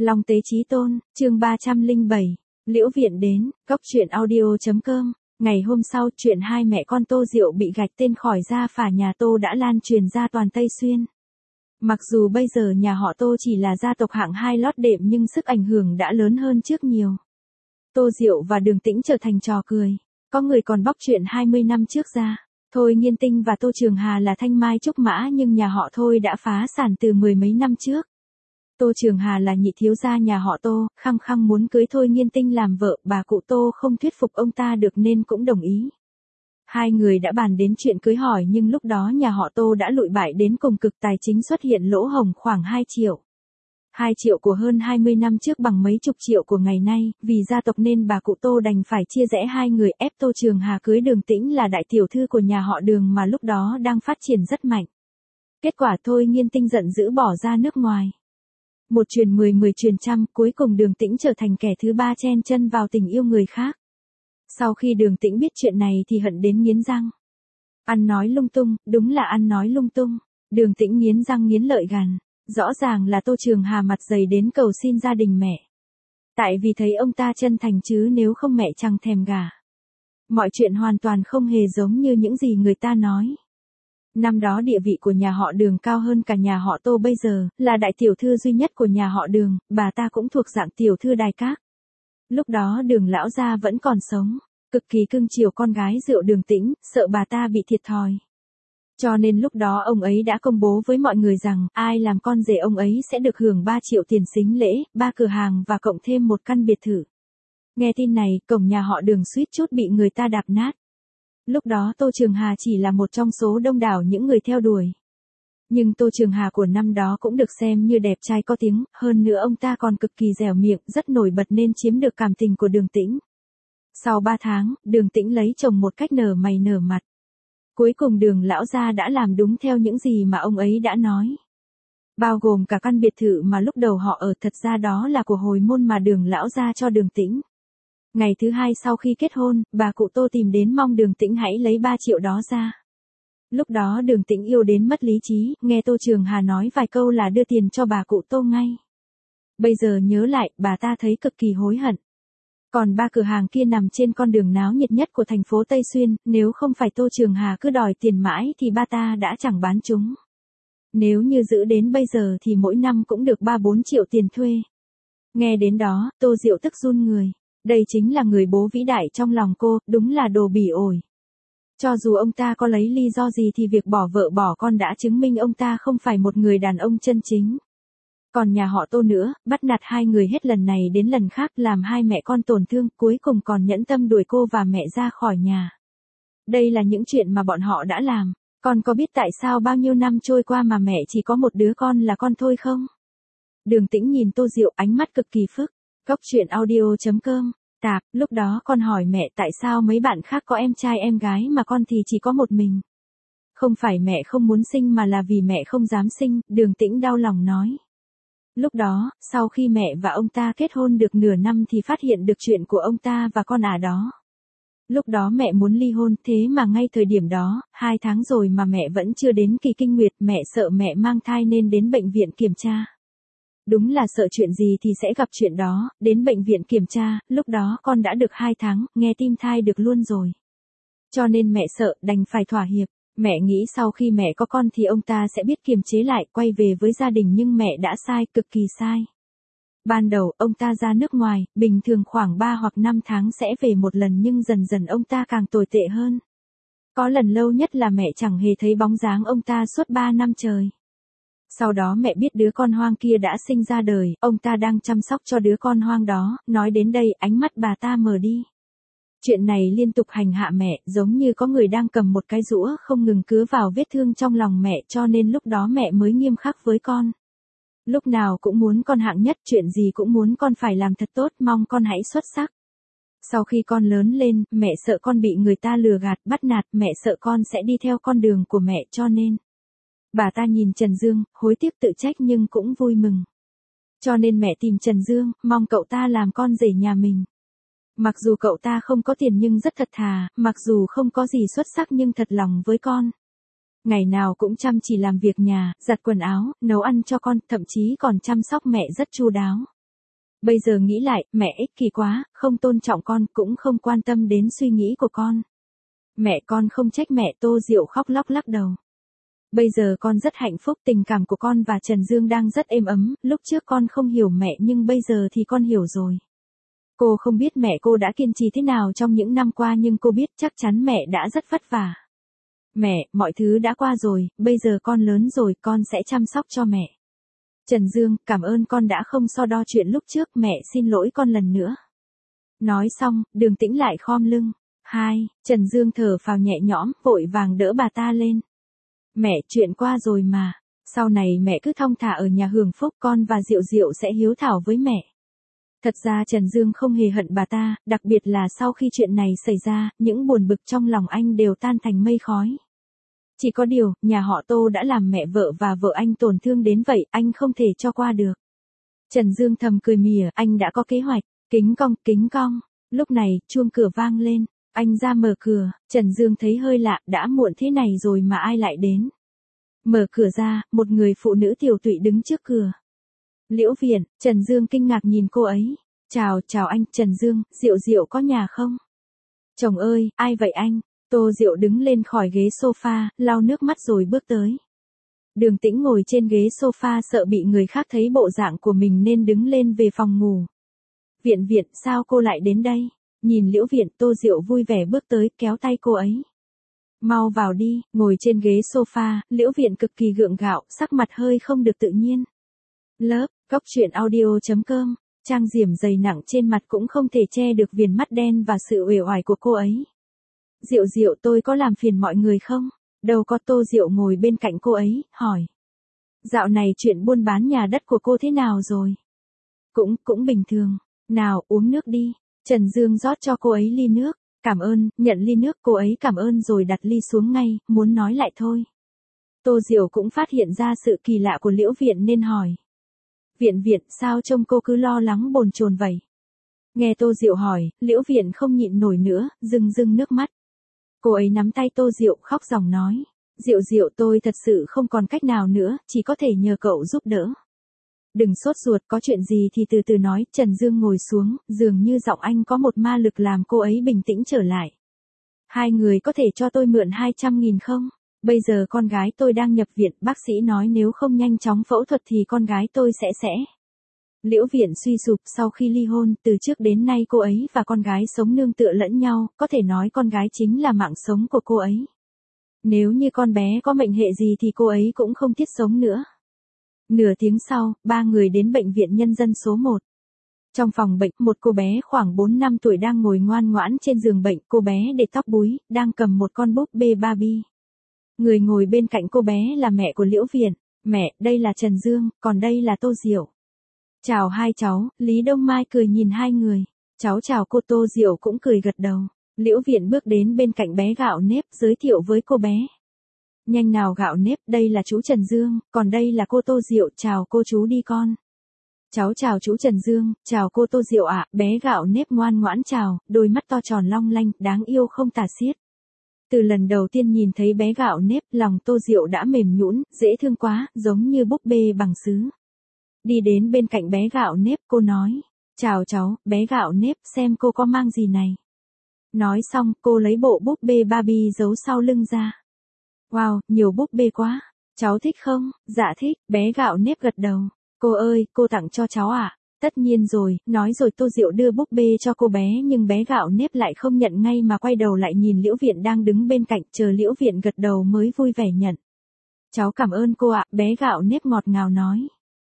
Long Tế Chí Tôn, chương 307, Liễu Viện đến, Cốc truyện audio.com. Ngày hôm sau, chuyện hai mẹ con Tô Diệu bị gạch tên khỏi gia phả nhà Tô đã lan truyền ra toàn Tây Xuyên. Mặc dù bây giờ nhà họ Tô chỉ là gia tộc hạng 2 lót đệm nhưng sức ảnh hưởng đã lớn hơn trước nhiều. Tô Diệu và Đường Tĩnh trở thành trò cười. Có người còn bóc chuyện 20 năm trước ra. Thôi Nghiên Tinh và Tô Trường Hà là thanh mai trúc mã nhưng nhà họ Thôi đã phá sản từ mười mấy năm trước. Tô Trường Hà là nhị thiếu gia nhà họ Tô, khăng khăng muốn cưới Thôi Nghiên Tinh làm vợ, bà cụ Tô không thuyết phục ông ta được nên cũng đồng ý. Hai người đã bàn đến chuyện cưới hỏi nhưng lúc đó nhà họ Tô đã lụi bại đến cùng cực, tài chính xuất hiện lỗ hổng khoảng 2 triệu. 2 triệu của hơn 20 năm trước bằng mấy chục triệu của ngày nay, vì gia tộc nên bà cụ Tô đành phải chia rẽ hai người, ép Tô Trường Hà cưới Đường Tĩnh là đại tiểu thư của nhà họ Đường mà lúc đó đang phát triển rất mạnh. Kết quả Thôi Nghiên Tinh giận dữ bỏ ra nước ngoài. Một truyền 10, 10 truyền trăm, cuối cùng Đường Tĩnh trở thành kẻ thứ ba chen chân vào tình yêu người khác. Sau khi Đường Tĩnh biết chuyện này thì hận đến nghiến răng. Ăn nói lung tung, đúng là ăn nói lung tung. Đường Tĩnh nghiến răng nghiến lợi gằn. Rõ ràng là Tô Trường Hà mặt dày đến cầu xin gia đình mẹ. Tại vì thấy ông ta chân thành chứ nếu không mẹ chẳng thèm gả. Mọi chuyện hoàn toàn không hề giống như những gì người ta nói. Năm đó địa vị của nhà họ Đường cao hơn cả nhà họ Tô bây giờ, là đại tiểu thư duy nhất của nhà họ Đường, bà ta cũng thuộc dạng tiểu thư đài các. Lúc đó Đường lão gia vẫn còn sống, cực kỳ cưng chiều con gái rượu Đường Tĩnh, sợ bà ta bị thiệt thòi. Cho nên lúc đó ông ấy đã công bố với mọi người rằng, ai làm con rể ông ấy sẽ được hưởng 3 triệu tiền sính lễ, 3 cửa hàng và cộng thêm một căn biệt thự. Nghe tin này, cổng nhà họ Đường suýt chút bị người ta đạp nát. Lúc đó Tô Trường Hà chỉ là một trong số đông đảo những người theo đuổi. Nhưng Tô Trường Hà của năm đó cũng được xem như đẹp trai có tiếng, hơn nữa ông ta còn cực kỳ dẻo miệng, rất nổi bật nên chiếm được cảm tình của Đường Tĩnh. Sau 3 tháng, Đường Tĩnh lấy chồng một cách nở mày nở mặt. Cuối cùng Đường lão gia đã làm đúng theo những gì mà ông ấy đã nói. Bao gồm cả căn biệt thự mà lúc đầu họ ở, thật ra đó là của hồi môn mà Đường lão gia cho Đường Tĩnh. Ngày thứ hai sau khi kết hôn, bà cụ Tô tìm đến mong Đường Tĩnh hãy lấy 3 triệu đó ra. Lúc đó Đường Tĩnh yêu đến mất lý trí, nghe Tô Trường Hà nói vài câu là đưa tiền cho bà cụ Tô ngay. Bây giờ nhớ lại, bà ta thấy cực kỳ hối hận. Còn 3 cửa hàng kia nằm trên con đường náo nhiệt nhất của thành phố Tây Xuyên, nếu không phải Tô Trường Hà cứ đòi tiền mãi thì bà ta đã chẳng bán chúng. Nếu như giữ đến bây giờ thì mỗi năm cũng được 3-4 triệu tiền thuê. Nghe đến đó, Tô Diệu tức run người. Đây chính là người bố vĩ đại trong lòng cô, đúng là đồ bỉ ổi. Cho dù ông ta có lấy lý do gì thì việc bỏ vợ bỏ con đã chứng minh ông ta không phải một người đàn ông chân chính. Còn nhà họ Tô nữa, bắt nạt hai người hết lần này đến lần khác làm hai mẹ con tổn thương, cuối cùng còn nhẫn tâm đuổi cô và mẹ ra khỏi nhà. Đây là những chuyện mà bọn họ đã làm. Con có biết tại sao bao nhiêu năm trôi qua mà mẹ chỉ có một đứa con là con thôi không? Đường Tĩnh nhìn Tô Diệu, ánh mắt cực kỳ phức. Cốc truyện audio.com. Tạp, lúc đó con hỏi mẹ tại sao mấy bạn khác có em trai em gái mà con thì chỉ có một mình. Không phải mẹ không muốn sinh mà là vì mẹ không dám sinh, Đường Tĩnh đau lòng nói. Lúc đó, sau khi mẹ và ông ta kết hôn được nửa năm thì phát hiện được chuyện của ông ta và con ả đó. Lúc đó mẹ muốn ly hôn, thế mà ngay thời điểm đó, 2 tháng rồi mà mẹ vẫn chưa đến kỳ kinh nguyệt, mẹ sợ mẹ mang thai nên đến bệnh viện kiểm tra. Đúng là sợ chuyện gì thì sẽ gặp chuyện đó, đến bệnh viện kiểm tra, lúc đó con đã được 2 tháng, nghe tim thai được luôn rồi. Cho nên mẹ sợ, đành phải thỏa hiệp. Mẹ nghĩ sau khi mẹ có con thì ông ta sẽ biết kiềm chế lại, quay về với gia đình nhưng mẹ đã sai, cực kỳ sai. Ban đầu, ông ta ra nước ngoài, bình thường khoảng 3 hoặc 5 tháng sẽ về một lần nhưng dần dần ông ta càng tồi tệ hơn. Có lần lâu nhất là mẹ chẳng hề thấy bóng dáng ông ta suốt 3 năm trời. Sau đó mẹ biết đứa con hoang kia đã sinh ra đời, ông ta đang chăm sóc cho đứa con hoang đó, nói đến đây ánh mắt bà ta mờ đi. Chuyện này liên tục hành hạ mẹ, giống như có người đang cầm một cái rũa không ngừng cứa vào vết thương trong lòng mẹ, cho nên lúc đó mẹ mới nghiêm khắc với con. Lúc nào cũng muốn con hạng nhất, chuyện gì cũng muốn con phải làm thật tốt, mong con hãy xuất sắc. Sau khi con lớn lên, mẹ sợ con bị người ta lừa gạt, bắt nạt, mẹ sợ con sẽ đi theo con đường của mẹ cho nên. Bà ta nhìn Trần Dương, hối tiếc tự trách nhưng cũng vui mừng. Cho nên mẹ tìm Trần Dương, mong cậu ta làm con rể nhà mình. Mặc dù cậu ta không có tiền nhưng rất thật thà, mặc dù không có gì xuất sắc nhưng thật lòng với con. Ngày nào cũng chăm chỉ làm việc nhà, giặt quần áo, nấu ăn cho con, thậm chí còn chăm sóc mẹ rất chu đáo. Bây giờ nghĩ lại, mẹ ích kỷ quá, không tôn trọng con, cũng không quan tâm đến suy nghĩ của con. Mẹ con không trách mẹ. Tô Diệu khóc lóc lắc đầu. Bây giờ con rất hạnh phúc, tình cảm của con và Trần Dương đang rất êm ấm, lúc trước con không hiểu mẹ nhưng bây giờ thì con hiểu rồi. Cô không biết mẹ cô đã kiên trì thế nào trong những năm qua nhưng cô biết chắc chắn mẹ đã rất vất vả. Mẹ, mọi thứ đã qua rồi, bây giờ con lớn rồi, con sẽ chăm sóc cho mẹ. Trần Dương, cảm ơn con đã không so đo chuyện lúc trước, mẹ xin lỗi con lần nữa. Nói xong, Đường Tĩnh lại khom lưng. Trần Dương thở phào nhẹ nhõm, vội vàng đỡ bà ta lên. Mẹ, chuyện qua rồi mà. Sau này mẹ cứ thong thả ở nhà hưởng phúc, con và Diệu Diệu sẽ hiếu thảo với mẹ. Thật ra Trần Dương không hề hận bà ta, đặc biệt là sau khi chuyện này xảy ra, những buồn bực trong lòng anh đều tan thành mây khói. Chỉ có điều, nhà họ Tô đã làm mẹ vợ và vợ anh tổn thương đến vậy, anh không thể cho qua được. Trần Dương thầm cười mỉa, anh đã có kế hoạch. Kính cong. Lúc này, chuông cửa vang lên. Anh ra mở cửa, Trần Dương thấy hơi lạ, đã muộn thế này rồi mà ai lại đến. Mở cửa ra, một người phụ nữ tiểu tụy đứng trước cửa. Liễu Viện. Trần Dương kinh ngạc nhìn cô ấy. Chào anh, Trần Dương, Diệu Diệu có nhà không? Chồng ơi, ai vậy anh? Tô Diệu đứng lên khỏi ghế sofa, lau nước mắt rồi bước tới. Đường Tĩnh ngồi trên ghế sofa sợ bị người khác thấy bộ dạng của mình nên đứng lên về phòng ngủ. Viện, sao cô lại đến đây? Nhìn Liễu Viện, Tô Diệu vui vẻ bước tới, kéo tay cô ấy. Mau vào đi. Ngồi trên ghế sofa, Liễu Viện cực kỳ gượng gạo, sắc mặt hơi không được tự nhiên. Góc truyện audio.com, trang diểm dày nặng trên mặt cũng không thể che được viền mắt đen và sự uể oải của cô ấy. Diệu, tôi có làm phiền mọi người không? Đâu có. Tô Diệu ngồi bên cạnh cô ấy, hỏi. Dạo này chuyện buôn bán nhà đất của cô thế nào rồi? Cũng bình thường. Nào, uống nước đi. Trần Dương rót cho cô ấy ly nước. Cảm ơn. Nhận ly nước, cô ấy cảm ơn rồi đặt ly xuống ngay, muốn nói lại thôi. Tô Diệu cũng phát hiện ra sự kỳ lạ của Liễu Viện nên hỏi. Viện, sao trông cô cứ lo lắng bồn chồn vậy? Nghe Tô Diệu hỏi, Liễu Viện không nhịn nổi nữa, rưng nước mắt. Cô ấy nắm tay Tô Diệu khóc ròng nói. Diệu, tôi thật sự không còn cách nào nữa, chỉ có thể nhờ cậu giúp đỡ. Đừng sốt ruột, có chuyện gì thì từ từ nói. Trần Dương ngồi xuống, dường như giọng anh có một ma lực làm cô ấy bình tĩnh trở lại. Hai người có thể cho tôi mượn 200.000 không? Bây giờ con gái tôi đang nhập viện, bác sĩ nói nếu không nhanh chóng phẫu thuật thì con gái tôi sẽ. Liễu Viện suy sụp, sau khi ly hôn, từ trước đến nay cô ấy và con gái sống nương tựa lẫn nhau, có thể nói con gái chính là mạng sống của cô ấy. Nếu như con bé có mệnh hệ gì thì cô ấy cũng không thiết sống nữa. Nửa tiếng sau, ba người đến bệnh viện nhân dân số 1. Trong phòng bệnh, một cô bé khoảng 4 năm tuổi đang ngồi ngoan ngoãn trên giường bệnh, cô bé để tóc búi, đang cầm một con búp bê Barbie. Người ngồi bên cạnh cô bé là mẹ của Liễu Viện. Mẹ, đây là Trần Dương, còn đây là Tô Diệu. Chào hai cháu. Lý Đông Mai cười nhìn hai người. Cháu chào cô. Tô Diệu cũng cười gật đầu. Liễu Viện bước đến bên cạnh bé Gạo Nếp, giới thiệu với cô bé. Nhanh nào Gạo Nếp, đây là chú Trần Dương, còn đây là cô Tô Diệu, chào cô chú đi con. Cháu chào chú Trần Dương, chào cô Tô Diệu ạ. Bé Gạo Nếp ngoan ngoãn chào, đôi mắt to tròn long lanh, đáng yêu không tả xiết. Từ lần đầu tiên nhìn thấy bé Gạo Nếp, lòng Tô Diệu đã mềm nhũn, dễ thương quá, giống như búp bê bằng sứ. Đi đến bên cạnh bé Gạo Nếp, cô nói. Chào cháu, bé Gạo Nếp, xem cô có mang gì này. Nói xong, cô lấy bộ búp bê Barbie giấu sau lưng ra. Wow, nhiều búp bê quá. Cháu thích không? Dạ thích. Bé Gạo Nếp gật đầu. Cô ơi, cô tặng cho cháu à? Tất nhiên rồi. Nói rồi Tô Diệu đưa búp bê cho cô bé nhưng bé Gạo Nếp lại không nhận ngay mà quay đầu lại nhìn Liễu Viện đang đứng bên cạnh, chờ Liễu Viện gật đầu mới vui vẻ nhận. Cháu cảm ơn cô ạ. Bé Gạo Nếp ngọt ngào nói.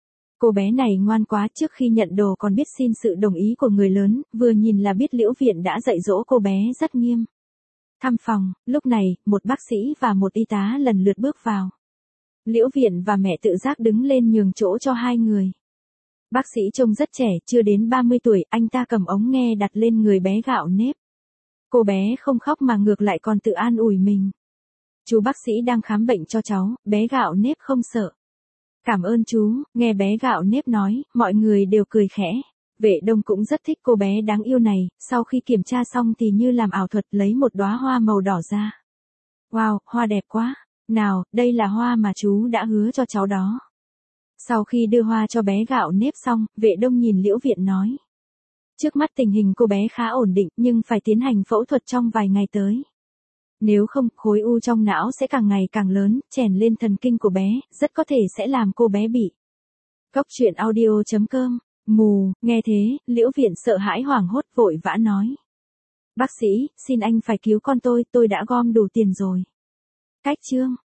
Cô bé này ngoan quá, trước khi nhận đồ còn biết xin sự đồng ý của người lớn, vừa nhìn là biết Liễu Viện đã dạy dỗ cô bé rất nghiêm. Thăm phòng, lúc này, một bác sĩ và một y tá lần lượt bước vào. Liễu Viện và mẹ tự giác đứng lên nhường chỗ cho hai người. Bác sĩ trông rất trẻ, chưa đến 30 tuổi, anh ta cầm ống nghe đặt lên người bé Gạo Nếp. Cô bé không khóc mà ngược lại còn tự an ủi mình. Chú bác sĩ đang khám bệnh cho cháu. Bé Gạo Nếp không sợ. Cảm ơn chú. Nghe bé Gạo Nếp nói, mọi người đều cười khẽ. Vệ Đông cũng rất thích cô bé đáng yêu này, sau khi kiểm tra xong thì như làm ảo thuật lấy một đóa hoa màu đỏ ra. Wow, hoa đẹp quá. Nào, đây là hoa mà chú đã hứa cho cháu đó. Sau khi đưa hoa cho bé gạo nếp xong, Vệ Đông nhìn Liễu Viện nói. Trước mắt tình hình cô bé khá ổn định nhưng phải tiến hành phẫu thuật trong vài ngày tới. Nếu không, khối u trong não sẽ càng ngày càng lớn, chèn lên thần kinh của bé, rất có thể sẽ làm cô bé bị. Cóc truyện audio.com. Mù, nghe thế, Liễu Viện sợ hãi hoảng hốt vội vã nói. Bác sĩ, xin anh phải cứu con tôi đã gom đủ tiền rồi. Cách chương.